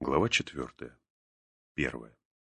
Глава 4. 1.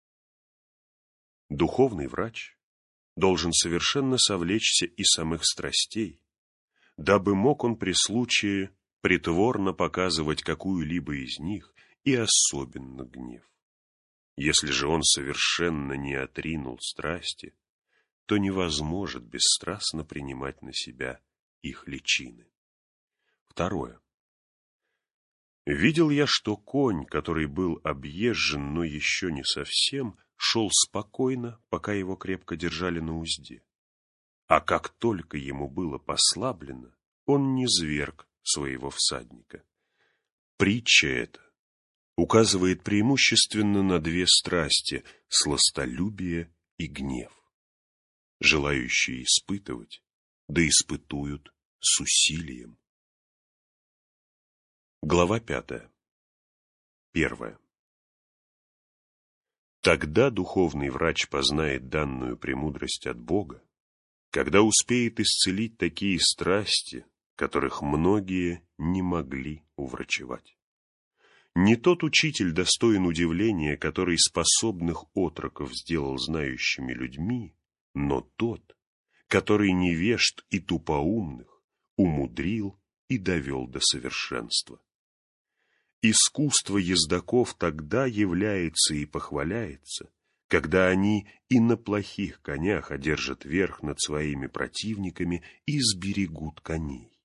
Духовный врач должен совершенно совлечься из самых страстей, дабы мог он при случае притворно показывать какую-либо из них, и особенно гнев. Если же он совершенно не отринул страсти, то невозможно бесстрастно принимать на себя их личины. 2. Видел я, что конь, который был объезжен, но еще не совсем, шел спокойно, пока его крепко держали на узде. А как только ему было послаблено, он низверг своего всадника. Притча эта указывает преимущественно на две страсти – сластолюбие и гнев. Желающие испытывать, да испытуют с усилием. Глава 5. 1. Тогда духовный врач познает данную премудрость от Бога, когда успеет исцелить такие страсти, которых многие не могли уврачевать. Не тот учитель достоин удивления, который способных отроков сделал знающими людьми, но тот, который невежд и тупоумных умудрил и довел до совершенства. Искусство ездаков тогда является и похваляется, когда они и на плохих конях одержат верх над своими противниками и сберегут коней.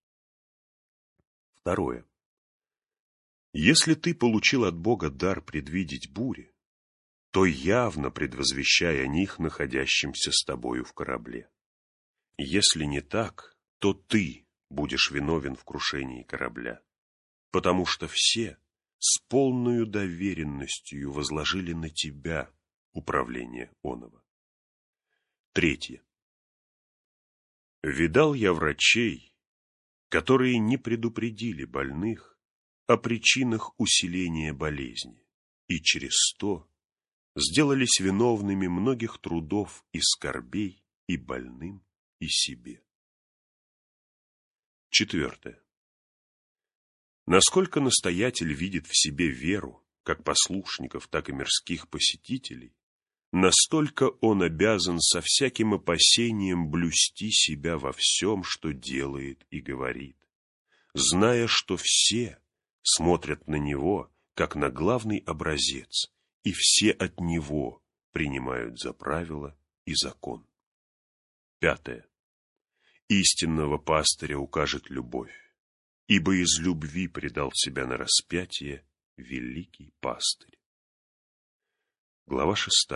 2. Если ты получил от Бога дар предвидеть бури, то явно предвозвещай о них находящимся с тобою в корабле. Если не так, то ты будешь виновен в крушении корабля, потому что все с полною доверенностью возложили на тебя управление оного. 3. Видал я врачей, которые не предупредили больных о причинах усиления болезни, и через то сделались виновными многих трудов и скорбей и больным, и себе. 4. Насколько настоятель видит в себе веру, как послушников, так и мирских посетителей, настолько он обязан со всяким опасением блюсти себя во всем, что делает и говорит, зная, что все смотрят на него, как на главный образец, и все от него принимают за правило и закон. 5. Истинного пастыря укажет любовь, ибо из любви предал себя на распятие великий пастырь. Глава 6.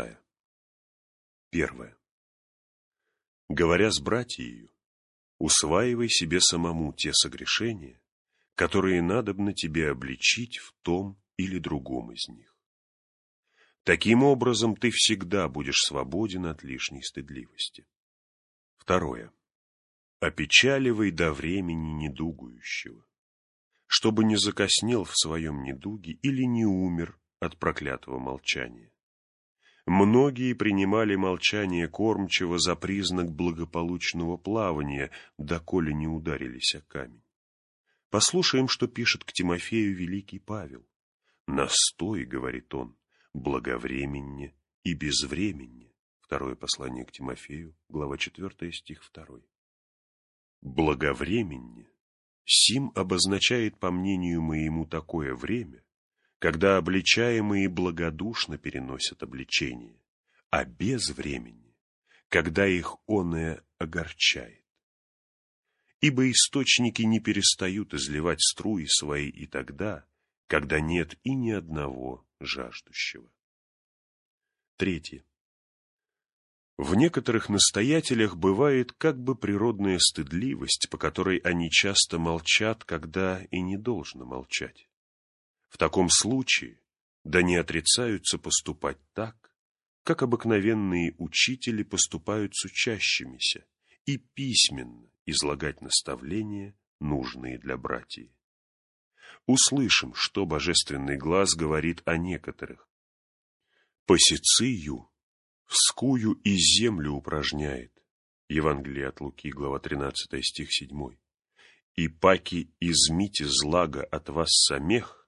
1. Говоря с братьею, усваивай себе самому те согрешения, которые надобно тебе обличить в том или другом из них. Таким образом, ты всегда будешь свободен от лишней стыдливости. 2. Опечаливай до времени недугующего, чтобы не закоснел в своем недуге или не умер от проклятого молчания. Многие принимали молчание кормчего за признак благополучного плавания, доколе не ударились о камень. Послушаем, что пишет к Тимофею великий Павел. «Настой, — говорит он, — благовременне и безвременне». Второе послание к Тимофею, глава 4, стих 2. Благовременне сим обозначает, по мнению моему, такое время, когда обличаемые благодушно переносят обличение, а безвременне, когда их оное огорчает. Ибо источники не перестают изливать струи свои и тогда, когда нет и ни одного жаждущего. 3. В некоторых настоятелях бывает как бы природная стыдливость, по которой они часто молчат, когда и не должно молчать. В таком случае да не отрицаются поступать так, как обыкновенные учители поступают с учащимися, и письменно излагать наставления, нужные для братьев. Услышим, что божественный глаз говорит о некоторых. «Посицию вскую и землю упражняет». Евангелие от Луки, глава 13, стих 7. «И паки измите злага от вас самих,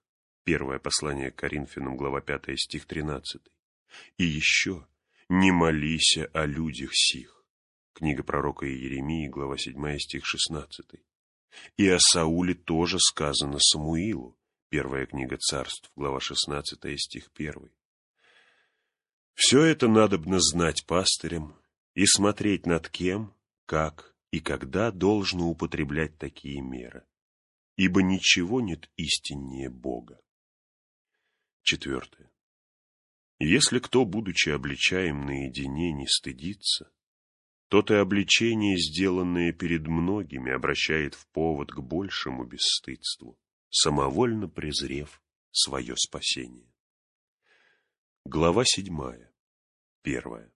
Первое послание к Коринфянам, глава 5, стих 13. И еще не молися о людях сих. Книга пророка Иеремии, глава 7, стих 16. И о Сауле тоже сказано Самуилу. Первая книга Царств, глава 16, стих 1. Все это надобно знать пастырям и смотреть над кем, как и когда должно употреблять такие меры, ибо ничего нет истиннее Бога. 4. Если кто, будучи обличаем наедине, не стыдится, тот и обличение, сделанное перед многими, обращает в повод к большему бесстыдству, самовольно презрев свое спасение. Глава 7. 1.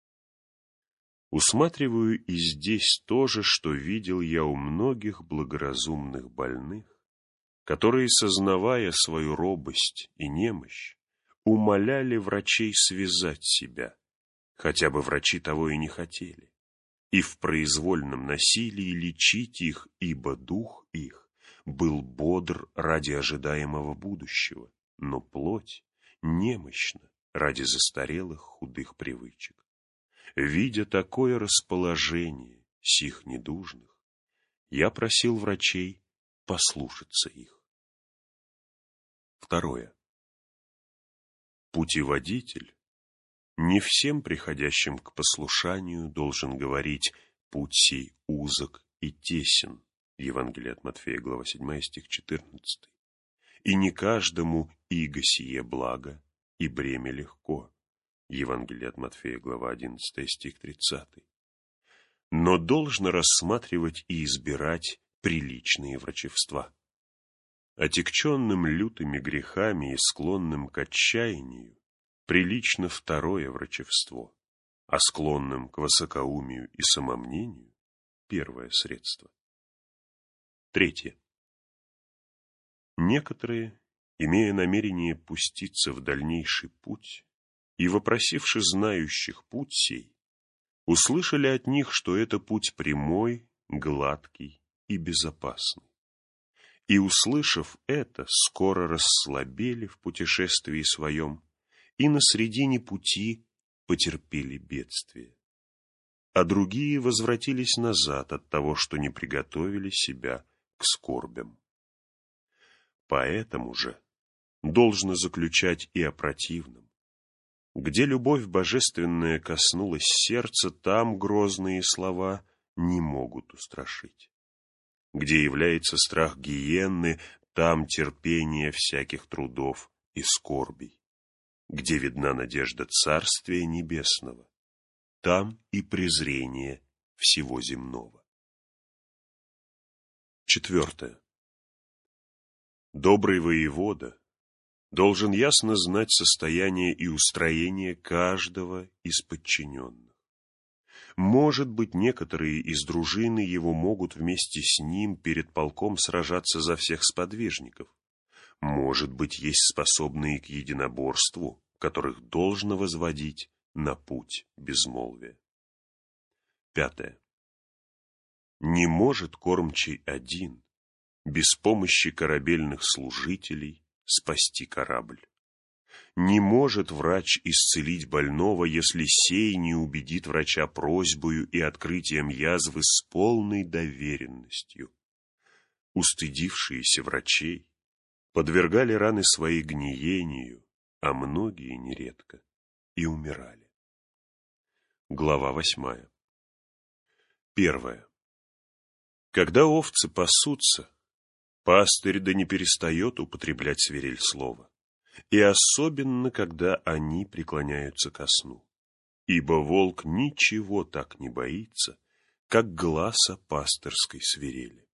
Усматриваю и здесь то же, что видел я у многих благоразумных больных, которые, сознавая свою робость и немощь, умоляли врачей связать себя, хотя бы врачи того и не хотели, и в произвольном насилии лечить их, ибо дух их был бодр ради ожидаемого будущего, но плоть немощна ради застарелых худых привычек. Видя такое расположение сих недужных, я просил врачей послушаться их. 2. Путеводитель не всем приходящим к послушанию должен говорить «путь сей узок и тесен» Евангелие от Матфея, глава 7, стих 14. И не каждому иго сие благо и бремя легко Евангелие от Матфея, глава 11, стих 30. Но должно рассматривать и избирать приличные врачевства. Отягченным лютыми грехами и склонным к отчаянию прилично второе врачевство, а склонным к высокоумию и самомнению – первое средство. 3. Некоторые, имея намерение пуститься в дальнейший путь и вопросивши знающих путь сей, услышали от них, что это путь прямой, гладкий и безопасный. И, услышав это, скоро расслабели в путешествии своем и на средине пути потерпели бедствие. А другие возвратились назад от того, что не приготовили себя к скорбям. Поэтому же должно заключать и о противном. Где любовь божественная коснулась сердца, там грозные слова не могут устрашить. Где является страх гиенны, там терпение всяких трудов и скорбей. Где видна надежда Царствия Небесного, там и презрение всего земного. 4. Добрый воевода должен ясно знать состояние и устроение каждого из подчиненных. Может быть, некоторые из дружины его могут вместе с ним перед полком сражаться за всех сподвижников. Может быть, есть способные к единоборству, которых должно возводить на путь безмолвия. 5. Не может кормчий один, без помощи корабельных служителей, спасти корабль. Не может врач исцелить больного, если сей не убедит врача просьбою и открытием язвы с полной доверенностью. Устыдившиеся врачей подвергали раны свои гниению, а многие нередко и умирали. Глава 8. 1. Когда овцы пасутся, пастырь да не перестает употреблять свирель слова, и особенно, когда они преклоняются ко сну. Ибо волк ничего так не боится, как гласа пастырской свирели.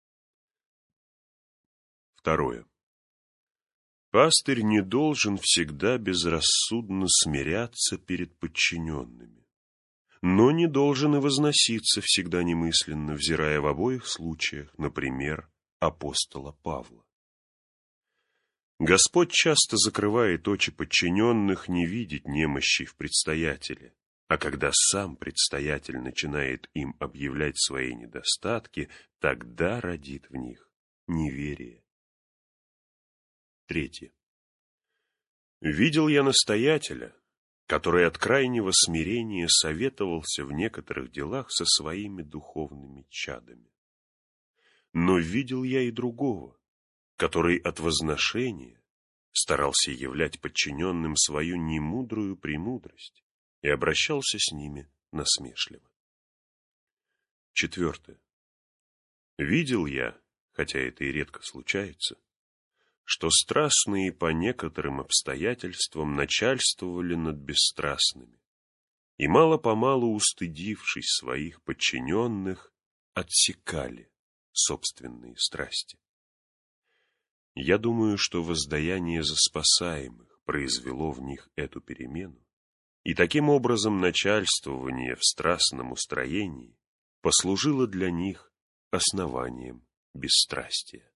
2. Пастырь не должен всегда безрассудно смиряться перед подчиненными, но не должен и возноситься всегда немысленно, взирая в обоих случаях, например, апостола Павла. Господь часто закрывает очи подчиненных не видеть немощи в предстоятеле, а когда сам предстоятель начинает им объявлять свои недостатки, тогда родит в них неверие. Третье. Видел я настоятеля, который от крайнего смирения советовался в некоторых делах со своими духовными чадами. Но видел я и другого, который от возношения старался являть подчиненным свою немудрую премудрость и обращался с ними насмешливо. Четвертое. Видел я, хотя это и редко случается, что страстные по некоторым обстоятельствам начальствовали над бесстрастными и мало-помалу, устыдившись своих подчиненных, отсекали собственные страсти. Я думаю, что воздаяние за спасаемых произвело в них эту перемену, и таким образом начальствование в страстном устроении послужило для них основанием бесстрастия.